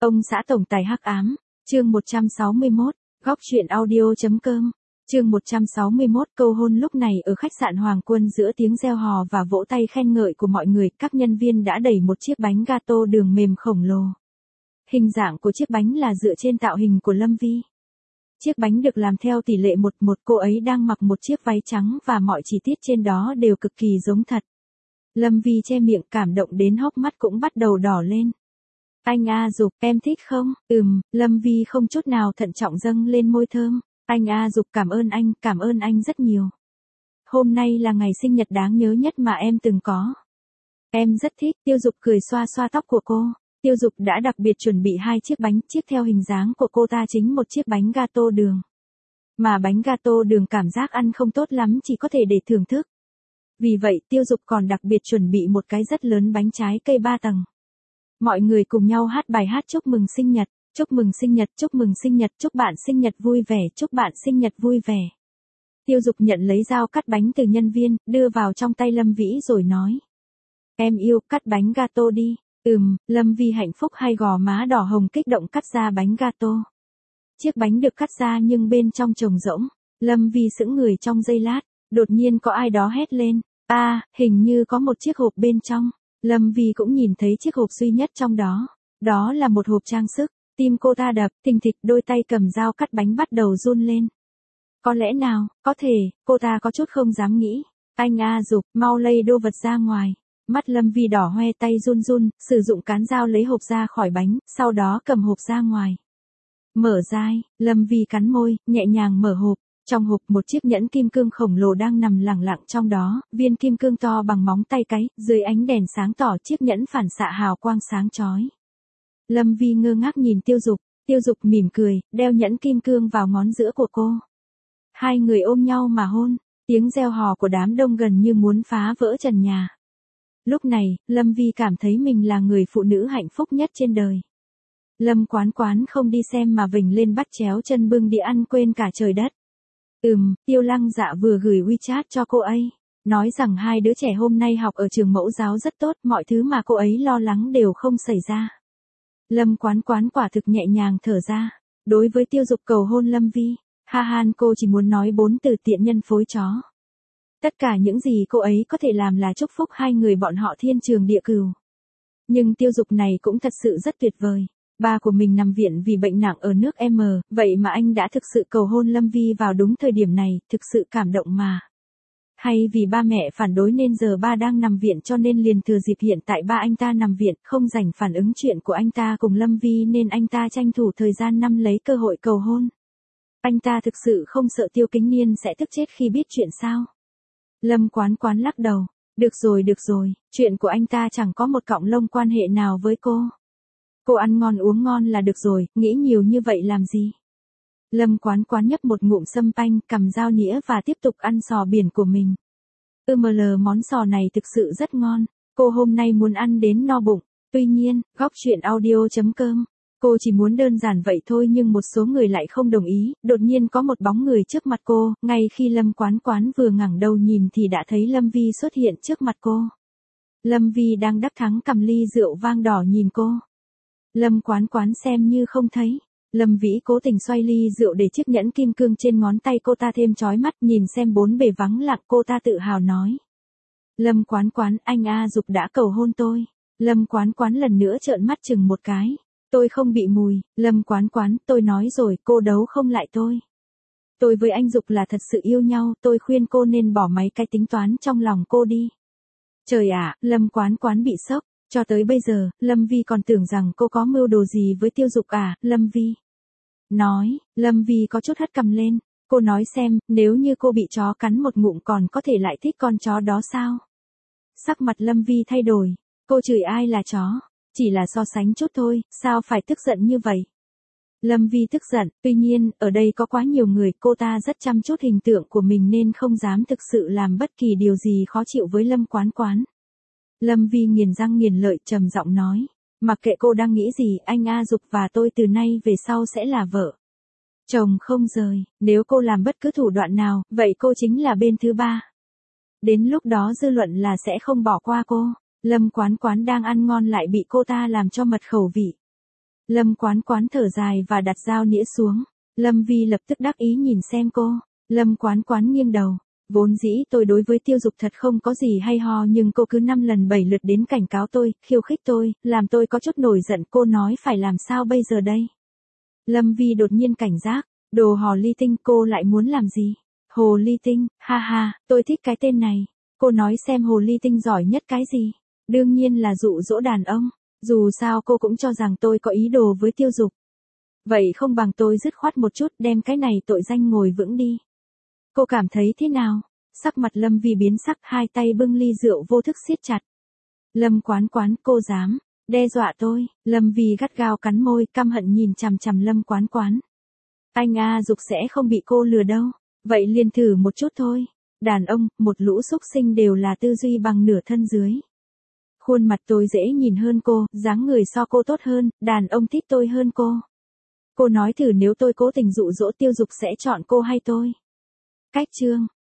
Ông xã tổng tài hắc ám, chương 161, góc truyện audio.com, chương 161 cầu hôn. Lúc này ở khách sạn Hoàng Quân, giữa tiếng reo hò và vỗ tay khen ngợi của mọi người, các nhân viên đã đẩy một chiếc bánh gato đường mềm khổng lồ. Hình dạng của chiếc bánh là dựa trên tạo hình của Lâm Vi. Chiếc bánh được làm theo tỷ lệ 1:1, cô ấy đang mặc một chiếc váy trắng và mọi chi tiết trên đó đều cực kỳ giống thật. Lâm Vi che miệng, cảm động đến hốc mắt cũng bắt đầu đỏ lên. Anh A Dục, em thích không? Lâm Vi không chút nào thận trọng dâng lên môi thơm. Anh A Dục, cảm ơn anh rất nhiều. Hôm nay là ngày sinh nhật đáng nhớ nhất mà em từng có. Em rất thích. Tiêu Dục cười xoa xoa tóc của cô. Tiêu Dục đã đặc biệt chuẩn bị 2 chiếc bánh, chiếc theo hình dáng của cô ta chính một chiếc bánh gato đường. Mà bánh gato đường cảm giác ăn không tốt lắm, chỉ có thể để thưởng thức. Vì vậy Tiêu Dục còn đặc biệt chuẩn bị một cái rất lớn bánh trái cây 3 tầng. Mọi người cùng nhau hát bài hát chúc mừng sinh nhật, chúc mừng sinh nhật, chúc mừng sinh nhật, chúc bạn sinh nhật vui vẻ, chúc bạn sinh nhật vui vẻ. Tiêu Dục nhận lấy dao cắt bánh từ nhân viên, đưa vào trong tay Lâm Vĩ rồi nói. Em yêu, cắt bánh gato đi. Lâm Vi hạnh phúc, hai gò má đỏ hồng kích động cắt ra bánh gato. Chiếc bánh được cắt ra nhưng bên trong trống rỗng. Lâm Vi sững người trong giây lát, đột nhiên có ai đó hét lên. Hình như có một chiếc hộp bên trong. Lâm Vi cũng nhìn thấy chiếc hộp duy nhất trong đó. Đó là một hộp trang sức. Tim cô ta đập thình thịch, đôi tay cầm dao cắt bánh bắt đầu run lên. Có lẽ nào, có thể, cô ta có chút không dám nghĩ. Anh A Dục, mau lay đồ vật ra ngoài. Mắt Lâm Vi đỏ hoe, tay run run, sử dụng cán dao lấy hộp ra khỏi bánh, sau đó cầm hộp ra ngoài. Mở dai, Lâm Vi cắn môi, nhẹ nhàng mở hộp. Trong hộp một chiếc nhẫn kim cương khổng lồ đang nằm lẳng lặng trong đó, viên kim cương to bằng móng tay cái, dưới ánh đèn sáng tỏ chiếc nhẫn phản xạ hào quang sáng chói. Lâm Vi ngơ ngác nhìn Tiêu Dục mỉm cười, đeo nhẫn kim cương vào ngón giữa của cô. Hai người ôm nhau mà hôn, tiếng reo hò của đám đông gần như muốn phá vỡ trần nhà. Lúc này, Lâm Vi cảm thấy mình là người phụ nữ hạnh phúc nhất trên đời. Lâm Quán Quán không đi xem mà vểnh lên bắt chéo chân bưng đi ăn quên cả trời đất. Tiêu Lăng Dạ vừa gửi WeChat cho cô ấy, nói rằng hai đứa trẻ hôm nay học ở trường mẫu giáo rất tốt, mọi thứ mà cô ấy lo lắng đều không xảy ra. Lâm Quán Quán quả thực nhẹ nhàng thở ra. Đối với Tiêu Dục cầu hôn Lâm Vi, cô chỉ muốn nói 4 từ: tiện nhân phối chó. Tất cả những gì cô ấy có thể làm là chúc phúc hai người bọn họ thiên trường địa cửu. Nhưng Tiêu Dục này cũng thật sự rất tuyệt vời. Ba của mình nằm viện vì bệnh nặng ở nước M, vậy mà anh đã thực sự cầu hôn Lâm Vi vào đúng thời điểm này, thực sự cảm động mà. Hay vì ba mẹ phản đối nên giờ ba đang nằm viện, cho nên liền thừa dịp hiện tại ba anh ta nằm viện, không rảnh phản ứng chuyện của anh ta cùng Lâm Vi, nên anh ta tranh thủ thời gian năm lấy cơ hội cầu hôn. Anh ta thực sự không sợ Tiêu Kính Niên sẽ tức chết khi biết chuyện sao? Lâm Quán Quán lắc đầu. Được rồi, chuyện của anh ta chẳng có một cọng lông quan hệ nào với cô. Cô ăn ngon uống ngon là được rồi, nghĩ nhiều như vậy làm gì? Lâm Quán Quán nhấp một ngụm sâm panh, cầm dao nĩa và tiếp tục ăn sò biển của mình. Món sò này thực sự rất ngon. Cô hôm nay muốn ăn đến no bụng. Tuy nhiên, góc truyện audio.com, cô chỉ muốn đơn giản vậy thôi, nhưng một số người lại không đồng ý. Đột nhiên có một bóng người trước mặt cô, ngay khi Lâm Quán Quán vừa ngẩng đầu nhìn thì đã thấy Lâm Vi xuất hiện trước mặt cô. Lâm Vi đang đắc thắng cầm ly rượu vang đỏ nhìn cô. Lâm Quán Quán xem như không thấy. Lâm Vĩ cố tình xoay ly rượu để chiếc nhẫn kim cương trên ngón tay cô ta thêm chói mắt, nhìn xem bốn bề vắng lặng, cô ta tự hào nói. Lâm Quán Quán, anh A Dục đã cầu hôn tôi. Lâm Quán Quán lần nữa trợn mắt chừng một cái. Tôi không bị mùi. Lâm Quán Quán, tôi nói rồi, cô đấu không lại tôi. Tôi với anh Dục là thật sự yêu nhau, tôi khuyên cô nên bỏ mấy cái tính toán trong lòng cô đi. Trời ạ, Lâm Quán Quán bị sốc. Cho tới bây giờ, Lâm Vi còn tưởng rằng cô có mưu đồ gì với Tiêu Dục à? Lâm Vi nói. Lâm Vi có chút hất cằm lên. Cô nói xem, nếu như cô bị chó cắn một ngụm còn có thể lại thích con chó đó sao? Sắc mặt Lâm Vi thay đổi. Cô chửi ai là chó? Chỉ là so sánh chút thôi, sao phải tức giận như vậy? Lâm Vi tức giận, tuy nhiên, ở đây có quá nhiều người, cô ta rất chăm chút hình tượng của mình nên không dám thực sự làm bất kỳ điều gì khó chịu với Lâm Quán Quán. Lâm Vi nghiền răng nghiền lợi trầm giọng nói. Mặc kệ cô đang nghĩ gì, anh A Dục và tôi từ nay về sau sẽ là vợ chồng không rời. Nếu cô làm bất cứ thủ đoạn nào, vậy cô chính là bên thứ ba. Đến lúc đó dư luận là sẽ không bỏ qua cô. Lâm Quán Quán đang ăn ngon lại bị cô ta làm cho mật khẩu vị. Lâm Quán Quán thở dài và đặt dao nĩa xuống. Lâm Vi lập tức đắc ý nhìn xem cô. Lâm Quán Quán nghiêng đầu. Vốn dĩ tôi đối với Tiêu Dục thật không có gì hay ho, nhưng cô cứ 5 lần 7 lượt đến cảnh cáo tôi, khiêu khích tôi, làm tôi có chút nổi giận. Cô nói phải làm sao bây giờ đây? Lâm Vi đột nhiên cảnh giác. Đồ hồ ly tinh, cô lại muốn làm gì? Hồ ly tinh, ha ha, tôi thích cái tên này. Cô nói xem hồ ly tinh giỏi nhất cái gì? Đương nhiên là dụ dỗ đàn ông. Dù sao cô cũng cho rằng tôi có ý đồ với Tiêu Dục. Vậy không bằng tôi dứt khoát một chút, đem cái này tội danh ngồi vững đi. Cô cảm thấy thế nào? Sắc mặt Lâm Vi biến sắc, hai tay bưng ly rượu vô thức siết chặt. Lâm Quán Quán, cô dám đe dọa tôi? Lâm Vi gắt gao cắn môi, căm hận nhìn chằm chằm Lâm Quán Quán. Anh A Dục sẽ không bị cô lừa đâu. Vậy liền thử một chút thôi. Đàn ông, một lũ xúc sinh đều là tư duy bằng nửa thân dưới. Khuôn mặt tôi dễ nhìn hơn cô, dáng người so cô tốt hơn, đàn ông thích tôi hơn cô. Cô nói thử nếu tôi cố tình dụ dỗ Tiêu Dục sẽ chọn cô hay tôi? Cách chương